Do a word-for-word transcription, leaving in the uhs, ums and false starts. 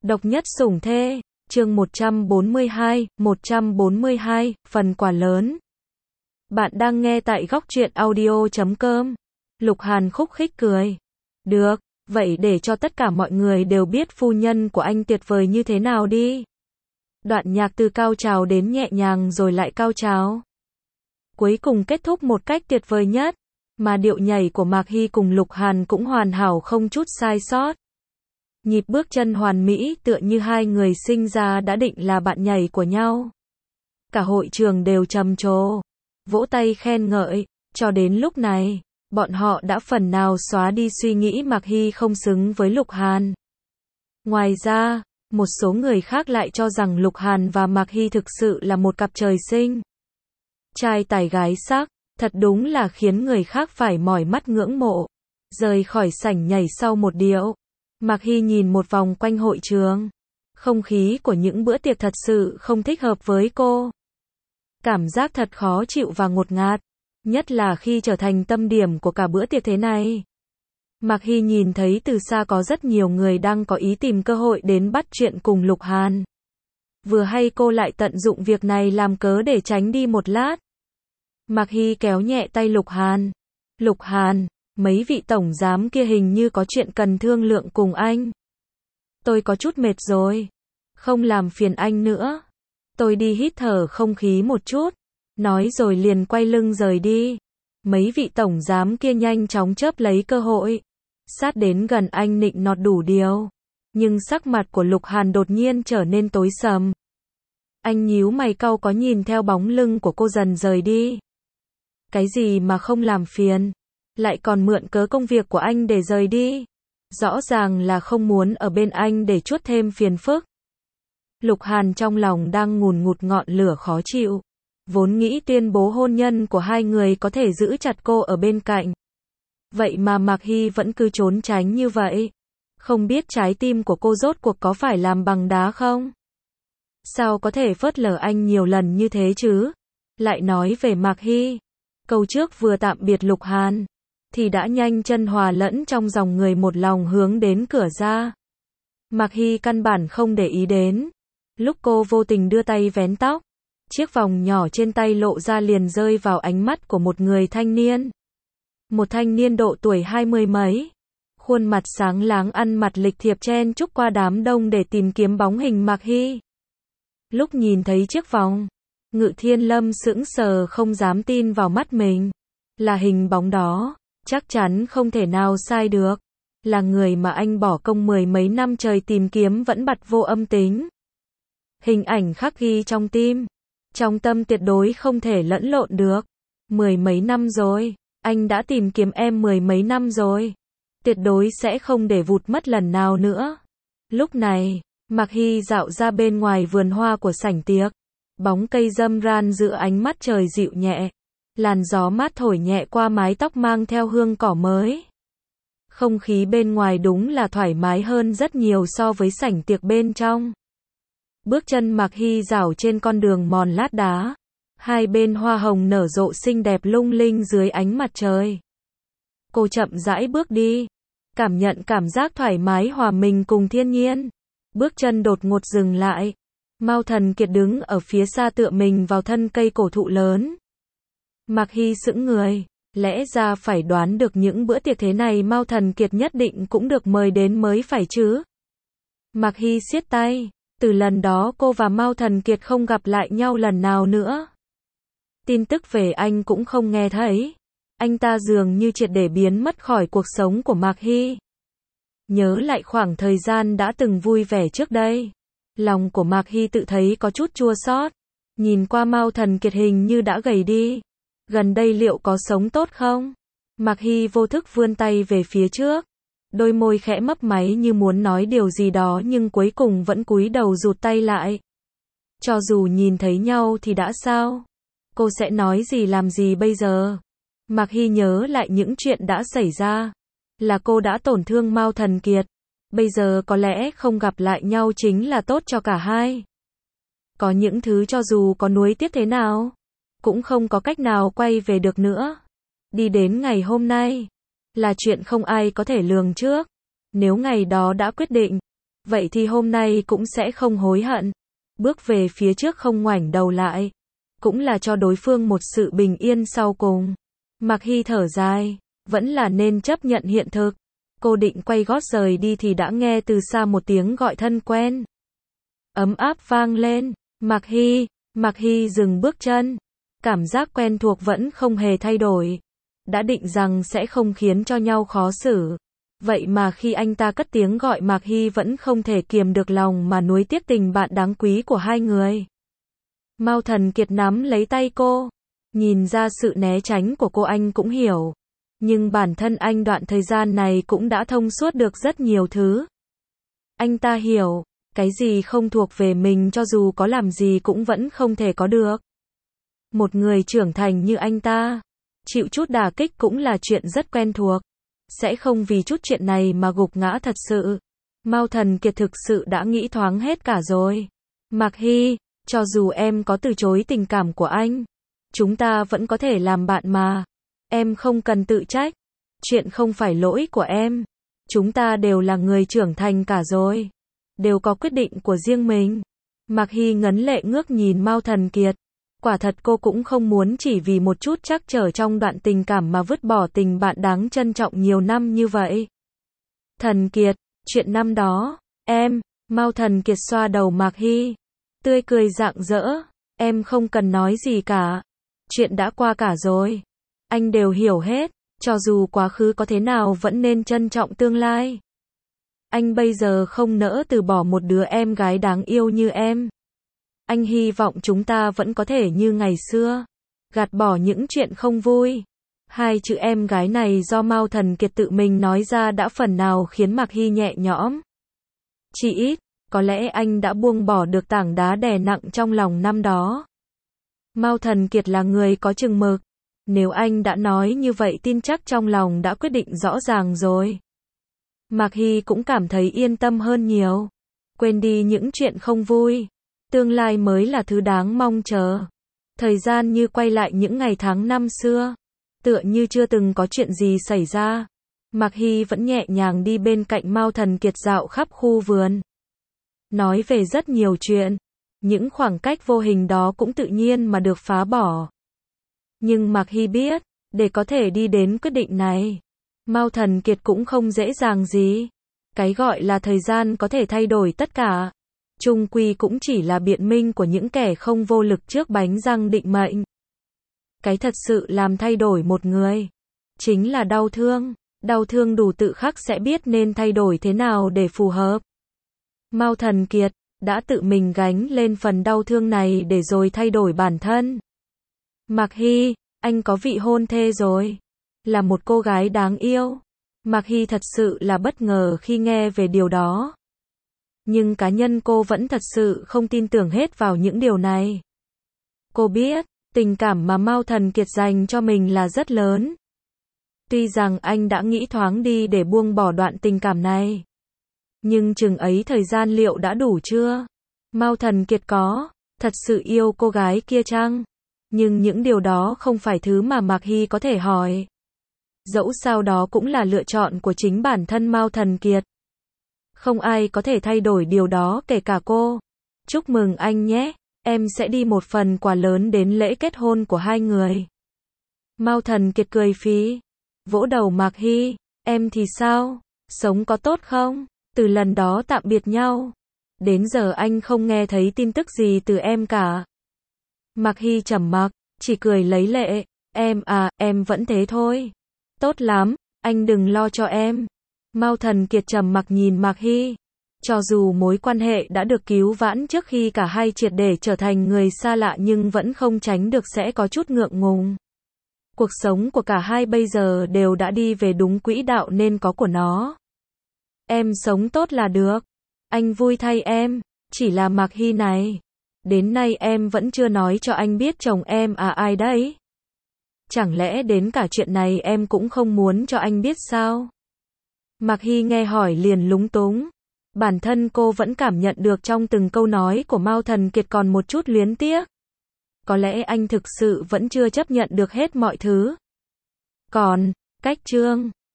Độc nhất sủng thê, chương một trăm bốn mươi hai, một trăm bốn mươi hai, phần quà lớn. Bạn đang nghe tại góc truyện audio chấm com. Lục Hàn khúc khích cười. Được, vậy để cho tất cả mọi người đều biết phu nhân của anh tuyệt vời như thế nào đi. Đoạn nhạc từ cao trào đến nhẹ nhàng rồi lại cao trào. Cuối cùng kết thúc một cách tuyệt vời nhất, mà điệu nhảy của Mạc Hy cùng Lục Hàn cũng hoàn hảo không chút sai sót. Nhịp bước chân hoàn mỹ tựa như hai người sinh ra đã định là bạn nhảy của nhau. Cả hội trường đều trầm trồ, vỗ tay khen ngợi, cho đến lúc này, bọn họ đã phần nào xóa đi suy nghĩ Mạc Hy không xứng với Lục Hàn. Ngoài ra, một số người khác lại cho rằng Lục Hàn và Mạc Hy thực sự là một cặp trời sinh. Trai tài gái sắc, thật đúng là khiến người khác phải mỏi mắt ngưỡng mộ. Rời khỏi sảnh nhảy sau một điệu, Mạc Hy nhìn một vòng quanh hội trường. Không khí của những bữa tiệc thật sự không thích hợp với cô. Cảm giác thật khó chịu và ngột ngạt, nhất là khi trở thành tâm điểm của cả bữa tiệc thế này. Mạc Hy nhìn thấy từ xa có rất nhiều người đang có ý tìm cơ hội đến bắt chuyện cùng Lục Hàn. Vừa hay cô lại tận dụng việc này làm cớ để tránh đi một lát. Mạc Hy kéo nhẹ tay Lục Hàn. Lục Hàn, mấy vị tổng giám kia hình như có chuyện cần thương lượng cùng anh. Tôi có chút mệt rồi. Không làm phiền anh nữa. Tôi đi hít thở không khí một chút. Nói rồi liền quay lưng rời đi. Mấy vị tổng giám kia nhanh chóng chớp lấy cơ hội. Sát đến gần anh nịnh nọt đủ điều. Nhưng sắc mặt của Lục Hàn đột nhiên trở nên tối sầm. Anh nhíu mày cau có nhìn theo bóng lưng của cô dần rời đi. Cái gì mà không làm phiền? Lại còn mượn cớ công việc của anh để rời đi. Rõ ràng là không muốn ở bên anh để chuốt thêm phiền phức. Lục Hàn trong lòng đang ngùn ngụt ngọn lửa khó chịu. Vốn nghĩ tuyên bố hôn nhân của hai người có thể giữ chặt cô ở bên cạnh. Vậy mà Mạc Hy vẫn cứ trốn tránh như vậy. Không biết trái tim của cô rốt cuộc có phải làm bằng đá không? Sao có thể phớt lờ anh nhiều lần như thế chứ? Lại nói về Mạc Hy. Câu trước vừa tạm biệt Lục Hàn, thì đã nhanh chân hòa lẫn trong dòng người một lòng hướng đến cửa ra. Mạc Hy căn bản không để ý đến. Lúc cô vô tình đưa tay vén tóc, chiếc vòng nhỏ trên tay lộ ra liền rơi vào ánh mắt của một người thanh niên. Một thanh niên độ tuổi hai mươi mấy. Khuôn mặt sáng láng ăn mặc lịch thiệp chen chúc qua đám đông để tìm kiếm bóng hình Mạc Hy. Lúc nhìn thấy chiếc vòng, Ngự Thiên Lâm sững sờ không dám tin vào mắt mình. Là hình bóng đó, chắc chắn không thể nào sai được. Là người mà anh bỏ công mười mấy năm trời tìm kiếm vẫn bặt vô âm tính. Hình ảnh khắc ghi trong tim, trong tâm tuyệt đối không thể lẫn lộn được. Mười mấy năm rồi, anh đã tìm kiếm em mười mấy năm rồi. Tuyệt đối sẽ không để vụt mất lần nào nữa. Lúc này, Mạc Hy dạo ra bên ngoài vườn hoa của sảnh tiệc. Bóng cây râm ran giữa ánh mắt trời dịu nhẹ. Làn gió mát thổi nhẹ qua mái tóc mang theo hương cỏ mới. Không khí bên ngoài đúng là thoải mái hơn rất nhiều so với sảnh tiệc bên trong. Bước chân Mạc Hy dạo trên con đường mòn lát đá. Hai bên hoa hồng nở rộ xinh đẹp lung linh dưới ánh mặt trời. Cô chậm rãi bước đi. Cảm nhận cảm giác thoải mái hòa mình cùng thiên nhiên. Bước chân đột ngột dừng lại. Mao Thần Kiệt đứng ở phía xa tựa mình vào thân cây cổ thụ lớn. Mạc Hy sững người, lẽ ra phải đoán được những bữa tiệc thế này Mao Thần Kiệt nhất định cũng được mời đến mới phải chứ. Mạc Hy siết tay, từ lần đó cô và Mao Thần Kiệt không gặp lại nhau lần nào nữa. Tin tức về anh cũng không nghe thấy. Anh ta dường như triệt để biến mất khỏi cuộc sống của Mạc Hy. Nhớ lại khoảng thời gian đã từng vui vẻ trước đây. Lòng của Mạc Hy tự thấy có chút chua xót. Nhìn qua Mao Thần Kiệt hình như đã gầy đi. Gần đây liệu có sống tốt không? Mạc Hy vô thức vươn tay về phía trước. Đôi môi khẽ mấp máy như muốn nói điều gì đó nhưng cuối cùng vẫn cúi đầu rụt tay lại. Cho dù nhìn thấy nhau thì đã sao? Cô sẽ nói gì làm gì bây giờ? Mạc Hy nhớ lại những chuyện đã xảy ra. Là cô đã tổn thương Mao Thần Kiệt. Bây giờ có lẽ không gặp lại nhau chính là tốt cho cả hai. Có những thứ cho dù có nuối tiếc thế nào, cũng không có cách nào quay về được nữa. Đi đến ngày hôm nay, là chuyện không ai có thể lường trước. Nếu ngày đó đã quyết định, vậy thì hôm nay cũng sẽ không hối hận. Bước về phía trước không ngoảnh đầu lại. Cũng là cho đối phương một sự bình yên sau cùng. Mạc Hy thở dài, vẫn là nên chấp nhận hiện thực. Cô định quay gót rời đi thì đã nghe từ xa một tiếng gọi thân quen. Ấm áp vang lên, Mạc Hy, Mạc Hy dừng bước chân. Cảm giác quen thuộc vẫn không hề thay đổi. Đã định rằng sẽ không khiến cho nhau khó xử. Vậy mà khi anh ta cất tiếng gọi Mạc Hy vẫn không thể kiềm được lòng mà nuối tiếc tình bạn đáng quý của hai người. Mao Thần Kiệt nắm lấy tay cô. Nhìn ra sự né tránh của cô anh cũng hiểu. Nhưng bản thân anh đoạn thời gian này cũng đã thông suốt được rất nhiều thứ. Anh ta hiểu, cái gì không thuộc về mình cho dù có làm gì cũng vẫn không thể có được. Một người trưởng thành như anh ta, chịu chút đả kích cũng là chuyện rất quen thuộc. Sẽ không vì chút chuyện này mà gục ngã thật sự. Mao Thần Kiệt thực sự đã nghĩ thoáng hết cả rồi. Mạc Hy, cho dù em có từ chối tình cảm của anh, chúng ta vẫn có thể làm bạn mà. Em không cần tự trách. Chuyện không phải lỗi của em. Chúng ta đều là người trưởng thành cả rồi. Đều có quyết định của riêng mình. Mạc Hy ngấn lệ ngước nhìn Mao Thần Kiệt. Quả thật cô cũng không muốn chỉ vì một chút trắc trở trong đoạn tình cảm mà vứt bỏ tình bạn đáng trân trọng nhiều năm như vậy. Thần Kiệt, chuyện năm đó, em, Mao Thần Kiệt xoa đầu Mạc Hy. Tươi cười rạng rỡ, em không cần nói gì cả. Chuyện đã qua cả rồi. Anh đều hiểu hết, cho dù quá khứ có thế nào vẫn nên trân trọng tương lai. Anh bây giờ không nỡ từ bỏ một đứa em gái đáng yêu như em. Anh hy vọng chúng ta vẫn có thể như ngày xưa. Gạt bỏ những chuyện không vui. Hai chữ em gái này do Mao Thần Kiệt tự mình nói ra đã phần nào khiến Mạc Hy nhẹ nhõm. Chỉ ít, có lẽ anh đã buông bỏ được tảng đá đè nặng trong lòng năm đó. Mao Thần Kiệt là người có chừng mực. Nếu anh đã nói như vậy tin chắc trong lòng đã quyết định rõ ràng rồi. Mạc Hy cũng cảm thấy yên tâm hơn nhiều. Quên đi những chuyện không vui. Tương lai mới là thứ đáng mong chờ. Thời gian như quay lại những ngày tháng năm xưa. Tựa như chưa từng có chuyện gì xảy ra. Mạc Hy vẫn nhẹ nhàng đi bên cạnh Mao Thần Kiệt dạo khắp khu vườn. Nói về rất nhiều chuyện. Những khoảng cách vô hình đó cũng tự nhiên mà được phá bỏ. Nhưng Mạc Hy biết, để có thể đi đến quyết định này, Mao Thần Kiệt cũng không dễ dàng gì. Cái gọi là thời gian có thể thay đổi tất cả. Chung quy cũng chỉ là biện minh của những kẻ không vô lực trước bánh răng định mệnh. Cái thật sự làm thay đổi một người, chính là đau thương. Đau thương đủ tự khắc sẽ biết nên thay đổi thế nào để phù hợp. Mao Thần Kiệt đã tự mình gánh lên phần đau thương này để rồi thay đổi bản thân. Mạc Hy, anh có vị hôn thê rồi. Là một cô gái đáng yêu. Mạc Hy thật sự là bất ngờ khi nghe về điều đó. Nhưng cá nhân cô vẫn thật sự không tin tưởng hết vào những điều này. Cô biết, tình cảm mà Mao Thần Kiệt dành cho mình là rất lớn. Tuy rằng anh đã nghĩ thoáng đi để buông bỏ đoạn tình cảm này. Nhưng chừng ấy thời gian liệu đã đủ chưa? Mao Thần Kiệt có thật sự yêu cô gái kia chăng? Nhưng những điều đó không phải thứ mà Mạc Hy có thể hỏi. Dẫu sao đó cũng là lựa chọn của chính bản thân Mao Thần Kiệt. Không ai có thể thay đổi điều đó kể cả cô. Chúc mừng anh nhé, em sẽ đi một phần quà lớn đến lễ kết hôn của hai người. Mao Thần Kiệt cười phí, vỗ đầu Mạc Hy, em thì sao? Sống có tốt không? Từ lần đó tạm biệt nhau, đến giờ anh không nghe thấy tin tức gì từ em cả. Mạc Hy trầm mặc, chỉ cười lấy lệ, em à, em vẫn thế thôi. Tốt lắm, anh đừng lo cho em. Mao Thần Kiệt trầm mặc nhìn Mạc Hy. Cho dù mối quan hệ đã được cứu vãn trước khi cả hai triệt để trở thành người xa lạ nhưng vẫn không tránh được sẽ có chút ngượng ngùng. Cuộc sống của cả hai bây giờ đều đã đi về đúng quỹ đạo nên có của nó. Em sống tốt là được. Anh vui thay em. Chỉ là Mạc Hy này, đến nay em vẫn chưa nói cho anh biết chồng em à ai đấy. Chẳng lẽ đến cả chuyện này em cũng không muốn cho anh biết sao? Mạc Hy nghe hỏi liền lúng túng. Bản thân cô vẫn cảm nhận được trong từng câu nói của Mao Thần Kiệt còn một chút luyến tiếc. Có lẽ anh thực sự vẫn chưa chấp nhận được hết mọi thứ. Còn, cách chương